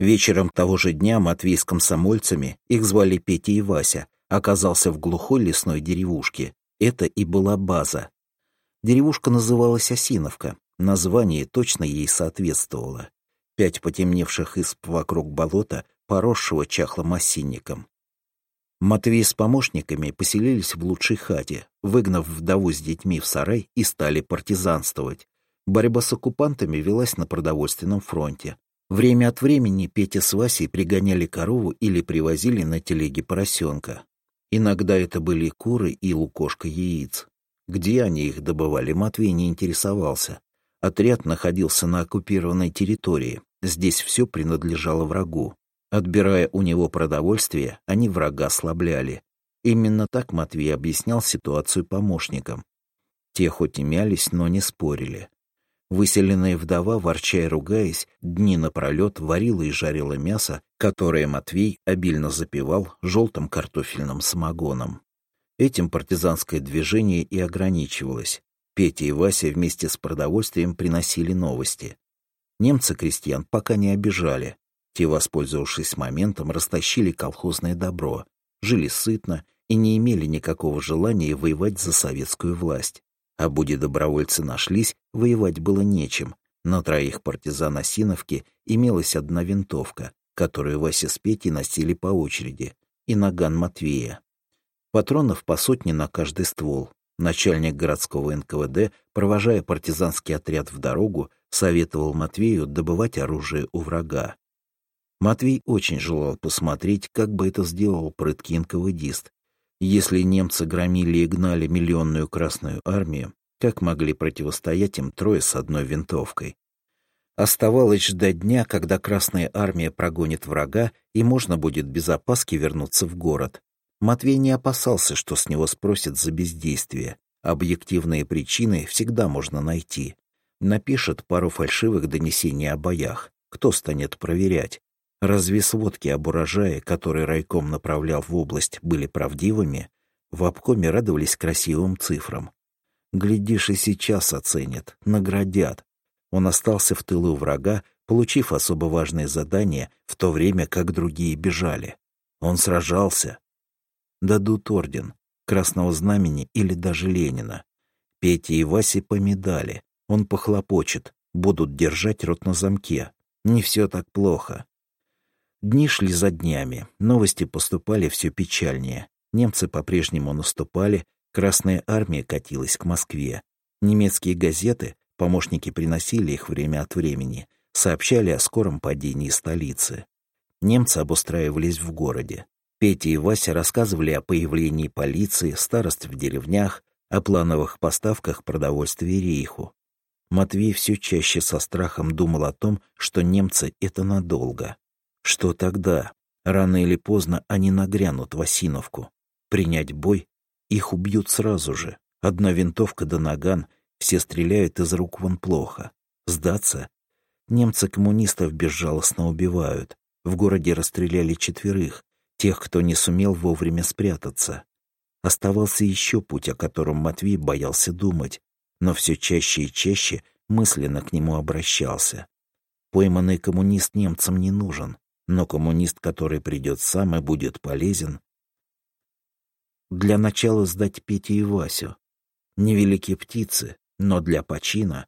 Вечером того же дня Матвей с комсомольцами, их звали Петя и Вася, оказался в глухой лесной деревушке. Это и была база. Деревушка называлась Осиновка. Название точно ей соответствовало. 5 потемневших исп вокруг болота, поросшего чахлым осинником. Матвей с помощниками поселились в лучшей хате, выгнав вдову с детьми в сарай, и стали партизанствовать. Борьба с оккупантами велась на продовольственном фронте. Время от времени Петя с Васей пригоняли корову или привозили на телеге поросенка. Иногда это были куры и лукошко яиц. Где они их добывали, Матвей не интересовался. Отряд находился на оккупированной территории. Здесь все принадлежало врагу. Отбирая у него продовольствие, они врага ослабляли. Именно так Матвей объяснял ситуацию помощникам. Те хоть и мялись, но не спорили. Выселенная вдова, ворча и ругаясь, дни напролет варила и жарила мясо, которое Матвей обильно запивал желтым картофельным самогоном. Этим партизанское движение и ограничивалось. Петя и Вася вместе с продовольствием приносили новости. Немцы крестьян пока не обижали. Те, воспользовавшись моментом, растащили колхозное добро, жили сытно и не имели никакого желания воевать за советскую власть. А будь добровольцы нашлись, воевать было нечем. На 3 партизан Осиновки имелась 1 винтовка, которую Вася с Петей носили по очереди, и наган Матвея. Патронов по 100 на каждый ствол. Начальник городского НКВД, провожая партизанский отряд в дорогу, советовал Матвею добывать оружие у врага. Матвей очень желал посмотреть, как бы это сделал прыткий НКВДист. Если немцы громили и гнали миллионную Красную армию, как могли противостоять им 3 с 1 винтовкой? Оставалось ждать дня, когда Красная армия прогонит врага, и можно будет без опаски вернуться в город. Матвей не опасался, что с него спросят за бездействие. Объективные причины всегда можно найти. Напишет пару фальшивых донесений о боях. Кто станет проверять? Разве сводки об урожае, которые райком направлял в область, были правдивыми? В обкоме радовались красивым цифрам. Глядишь, и сейчас оценят, наградят. Он остался в тылу врага, получив особо важные задания, в то время как другие бежали. Он сражался. Дадут орден, Красного Знамени или даже Ленина. Пете и Васе по медали. Он похлопочет, будут держать рот на замке. Не все так плохо. Дни шли за днями, новости поступали все печальнее. Немцы по-прежнему наступали, Красная армия катилась к Москве. Немецкие газеты, помощники приносили их время от времени, сообщали о скором падении столицы. Немцы обустраивались в городе. Петя и Вася рассказывали о появлении полиции, старост в деревнях, о плановых поставках продовольствия рейху. Матвей все чаще со страхом думал о том, что немцы — это надолго. Что тогда? Рано или поздно они нагрянут в Осиновку. Принять бой? Их убьют сразу же. 1 винтовка да наган, все стреляют из рук вон плохо. Сдаться? Немцы коммунистов безжалостно убивают. В городе расстреляли 4, тех, кто не сумел вовремя спрятаться. Оставался еще путь, о котором Матвей боялся думать, но все чаще и чаще мысленно к нему обращался. Пойманный коммунист немцам не нужен. Но коммунист, который придет сам и будет полезен. Для начала сдать Петю и Васю. Невеликие птицы, но для почина.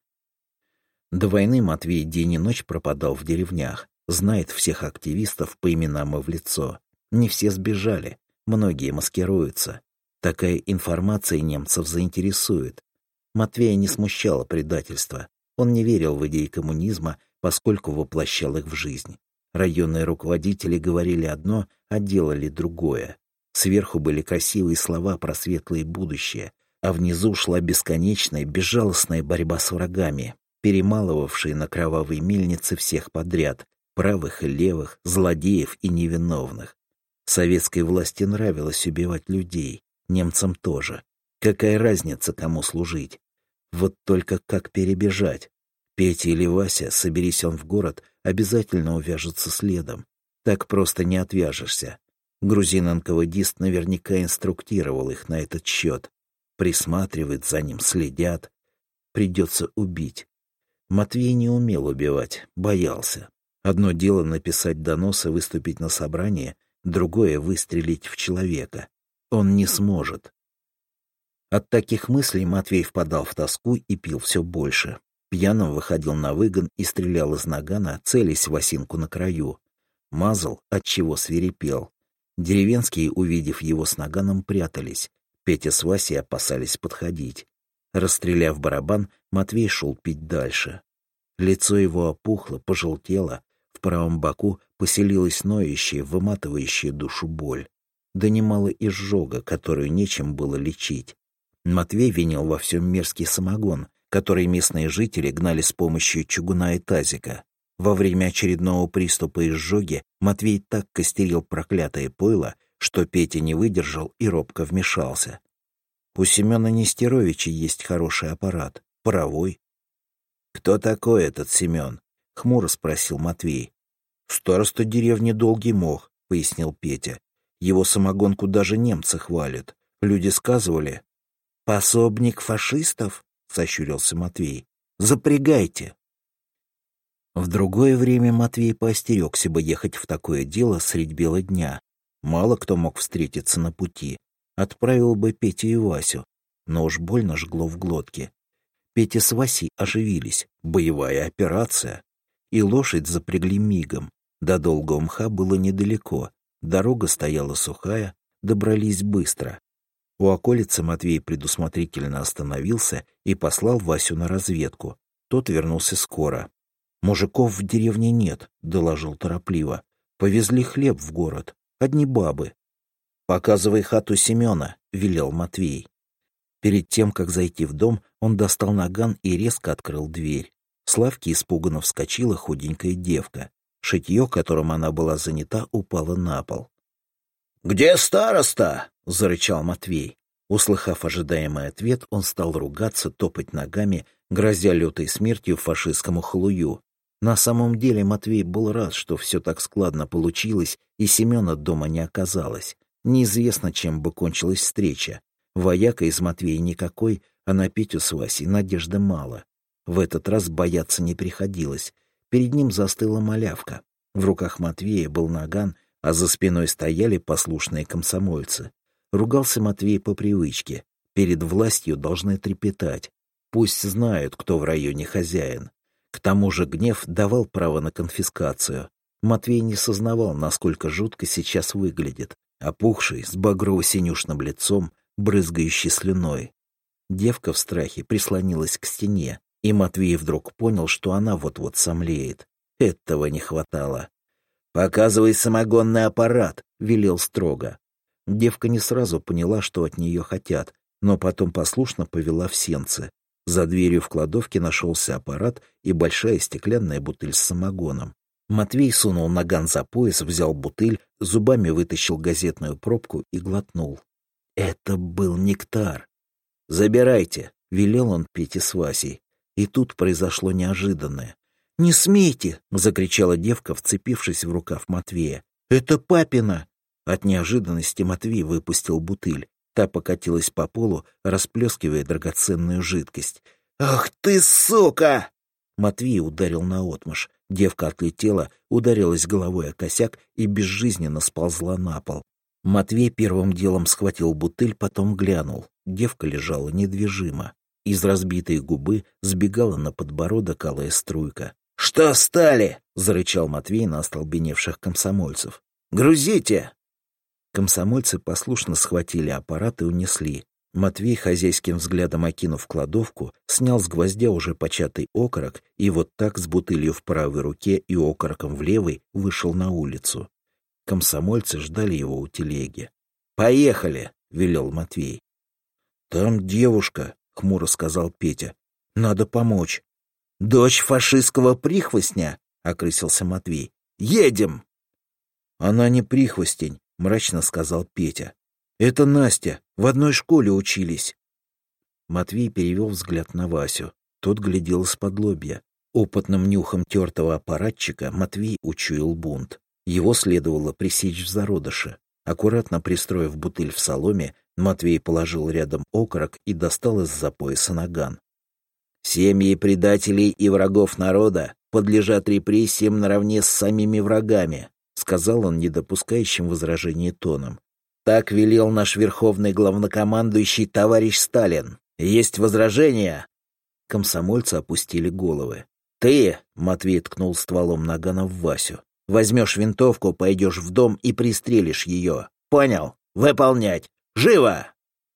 До войны Матвей день и ночь пропадал в деревнях, знает всех активистов по именам и в лицо. Не все сбежали, многие маскируются. Такая информация немцев заинтересует. Матвея не смущало предательство. Он не верил в идеи коммунизма, поскольку воплощал их в жизнь. Районные руководители говорили одно, а делали другое. Сверху были красивые слова про светлое будущее, а внизу шла бесконечная, безжалостная борьба с врагами, перемалывавшие на кровавой мельнице всех подряд, правых и левых, злодеев и невиновных. Советской власти нравилось убивать людей, немцам тоже. Какая разница, кому служить? Вот только как перебежать? Петя или Вася, соберись он в город, обязательно увяжутся следом. Так просто не отвяжешься. Грузин-НКВДист наверняка инструктировал их на этот счет. Присматривает за ним, следят. Придется убить. Матвей не умел убивать, боялся. Одно дело написать донос и выступить на собрании, другое — выстрелить в человека. Он не сможет. От таких мыслей Матвей впадал в тоску и пил все больше. Пьяным выходил на выгон и стрелял из нагана, целясь в осинку на краю. Мазал, отчего свирепел. Деревенские, увидев его с наганом, прятались. Петя с Васей опасались подходить. Расстреляв барабан, Матвей шел пить дальше. Лицо его опухло, пожелтело, в правом боку поселилась ноющая, выматывающая душу боль. Да немало изжога, которую нечем было лечить. Матвей винил во всем мерзкий самогон, который местные жители гнали с помощью чугуна и тазика. Во время очередного приступа изжоги Матвей так костерил проклятое пойло, что Петя не выдержал и робко вмешался. У Семена Нестеровича есть хороший аппарат, паровой. «Кто такой этот Семен?» — хмуро спросил Матвей. «Староста деревни Долгий Мох», — пояснил Петя. «Его самогонку даже немцы хвалят. Люди сказывали». «Пособник фашистов?» — сощурился Матвей. «Запрягайте». В другое время Матвей поостерегся бы ехать в такое дело средь бела дня. Мало кто мог встретиться на пути. Отправил бы Петю и Васю, но уж больно жгло в глотке. Петя с Васей оживились. Боевая операция. И лошадь запрягли мигом. До Долгого Мха было недалеко. Дорога стояла сухая, добрались быстро. У околицы Матвей предусмотрительно остановился и послал Васю на разведку. Тот вернулся скоро. «Мужиков в деревне нет», — доложил торопливо. «Повезли хлеб в город. Одни бабы». «Показывай хату Семена», — велел Матвей. Перед тем, как зайти в дом, он достал наган и резко открыл дверь. С лавки испуганно вскочила худенькая девка. Шитье, которым она была занята, упало на пол. «Где староста?» — зарычал Матвей. Услыхав ожидаемый ответ, он стал ругаться, топать ногами, грозя лютой смертью фашистскому халую. На самом деле Матвей был рад, что все так складно получилось, и Семена дома не оказалось. Неизвестно, чем бы кончилась встреча. Вояка из Матвея никакой, а на Петю с Васей надежды мало. В этот раз бояться не приходилось. Перед ним застыла малявка. В руках Матвея был наган, а за спиной стояли послушные комсомольцы. Ругался Матвей по привычке. Перед властью должны трепетать. Пусть знают, кто в районе хозяин. К тому же гнев давал право на конфискацию. Матвей не сознавал, насколько жутко сейчас выглядит. Опухший, с багрово-синюшным лицом, брызгающий слюной. Девка в страхе прислонилась к стене, и Матвей вдруг понял, что она вот-вот сомлеет. Этого не хватало. «Показывай самогонный аппарат», — велел строго. Девка не сразу поняла, что от нее хотят, но потом послушно повела в сенцы. За дверью в кладовке нашелся аппарат и большая стеклянная бутыль с самогоном. Матвей сунул наган за пояс, взял бутыль, зубами вытащил газетную пробку и глотнул. Это был нектар. «Забирайте», — велел он Пете с Васей. И тут произошло неожиданное. «Не смейте!» — закричала девка, вцепившись в рукав Матвея. «Это папина!» От неожиданности Матвей выпустил бутыль. Та покатилась по полу, расплескивая драгоценную жидкость. «Ах ты, сука!» Матвей ударил наотмашь. Девка отлетела, ударилась головой о косяк и безжизненно сползла на пол. Матвей первым делом схватил бутыль, потом глянул. Девка лежала недвижимо. Из разбитой губы сбегала на подбородок алая струйка. «Что встали?» — зарычал Матвей на остолбеневших комсомольцев. «Грузите!» Комсомольцы послушно схватили аппарат и унесли. Матвей, хозяйским взглядом окинув кладовку, снял с гвоздя уже початый окорок и вот так с бутылью в правой руке и окороком в левой вышел на улицу. Комсомольцы ждали его у телеги. «Поехали!» — велел Матвей. «Там девушка», — хмуро сказал Петя. «Надо помочь». «Дочь фашистского прихвостня?» — окрысился Матвей. «Едем!» «Она не прихвостень», — мрачно сказал Петя. «Это Настя. В одной школе учились». Матвей перевел взгляд на Васю. Тот глядел из-подлобья. Опытным нюхом тертого аппаратчика Матвей учуял бунт. Его следовало пресечь в зародыше. Аккуратно пристроив бутыль в соломе, Матвей положил рядом окорок и достал из-за пояса наган. «Семьи предателей и врагов народа подлежат репрессиям наравне с самими врагами», — сказал он недопускающим возражений тоном. «Так велел наш верховный главнокомандующий товарищ Сталин. Есть возражения?» Комсомольцы опустили головы. «Ты», — Матвей ткнул стволом нагана в Васю, — «возьмешь винтовку, пойдешь в дом и пристрелишь ее. Понял? Выполнять! Живо!»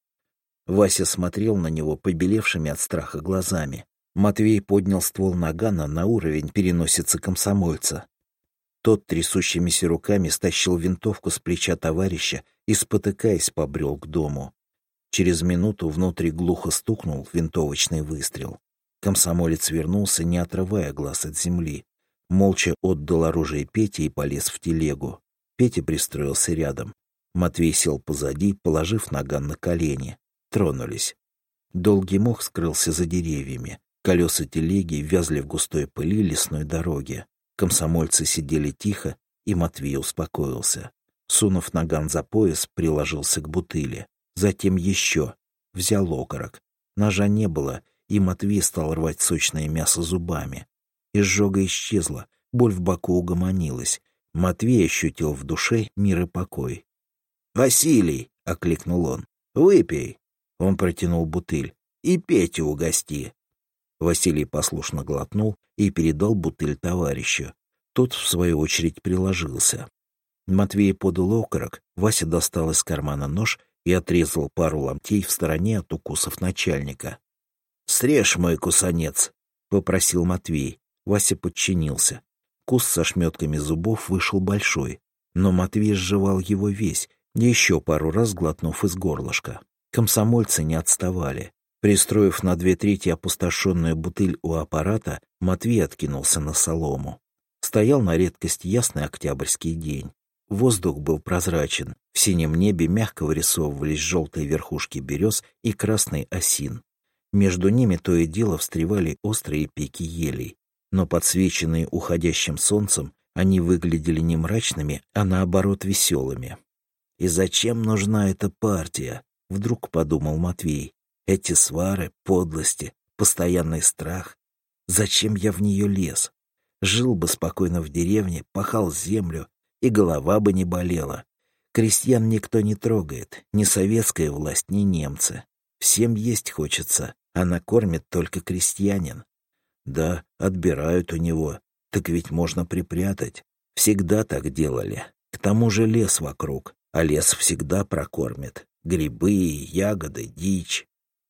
Вася смотрел на него побелевшими от страха глазами. Матвей поднял ствол нагана на уровень переносицы комсомольца. Тот трясущимися руками стащил винтовку с плеча товарища и, спотыкаясь, побрел к дому. Через минуту внутри глухо стукнул винтовочный выстрел. Комсомолец вернулся, не отрывая глаз от земли. Молча отдал оружие Пете и полез в телегу. Петя пристроился рядом. Матвей сел позади, положив наган на колени. Тронулись. Долгий мох скрылся за деревьями. Колеса телеги вязли в густой пыли лесной дороги. Комсомольцы сидели тихо, и Матвей успокоился. Сунув наган за пояс, приложился к бутыли. Затем еще. Взял окорок. Ножа не было, и Матвей стал рвать сочное мясо зубами. Изжога исчезла, боль в боку угомонилась. Матвей ощутил в душе мир и покой. «Василий!» — окликнул он. «Выпей!» Он протянул бутыль. «И Петю угости!» Василий послушно глотнул и передал бутыль товарищу. Тот, в свою очередь, приложился. Матвей подал окорок, Вася достал из кармана нож и отрезал пару ломтей в стороне от укусов начальника. «Срежь мой кусанец!» — попросил Матвей. Вася подчинился. Кус со шметками зубов вышел большой, но Матвей сживал его весь, еще пару раз глотнув из горлышка. Комсомольцы не отставали. Пристроив на 2/3 опустошенную бутыль у аппарата, Матвей откинулся на солому. Стоял на редкость ясный октябрьский день. Воздух был прозрачен. В синем небе мягко вырисовывались желтые верхушки берез и красный осин. Между ними то и дело встревали острые пики елей. Но подсвеченные уходящим солнцем, они выглядели не мрачными, а наоборот веселыми. «И зачем нужна эта партия?» — вдруг подумал Матвей. «Эти свары, подлости, постоянный страх. Зачем я в нее лез? Жил бы спокойно в деревне, пахал землю, и голова бы не болела. Крестьян никто не трогает, ни советская власть, ни немцы. Всем есть хочется, а накормит только крестьянин. Да, отбирают у него, так ведь можно припрятать. Всегда так делали. К тому же лес вокруг, а лес всегда прокормит. Грибы, ягоды, дичь».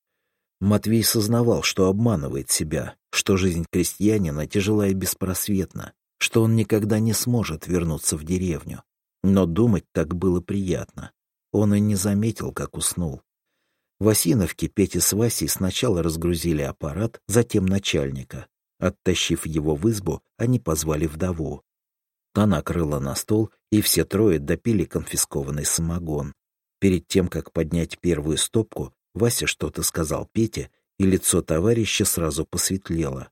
Матвей сознавал, что обманывает себя, что жизнь крестьянина тяжела и беспросветна, что он никогда не сможет вернуться в деревню. Но думать так было приятно. Он и не заметил, как уснул. В Осиновке Петя с Васей сначала разгрузили аппарат, затем начальника. Оттащив его в избу, они позвали вдову. Та накрыла на стол, и все трое допили конфискованный самогон. Перед тем, как поднять первую стопку, Вася что-то сказал Пете, и лицо товарища сразу посветлело.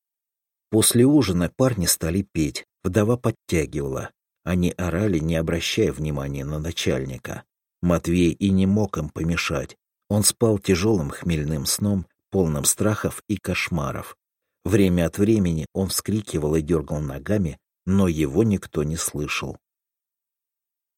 После ужина парни стали петь, вдова подтягивала. Они орали, не обращая внимания на начальника. Матвей и не мог им помешать. Он спал тяжелым хмельным сном, полным страхов и кошмаров. Время от времени он вскрикивал и дергал ногами, но его никто не слышал.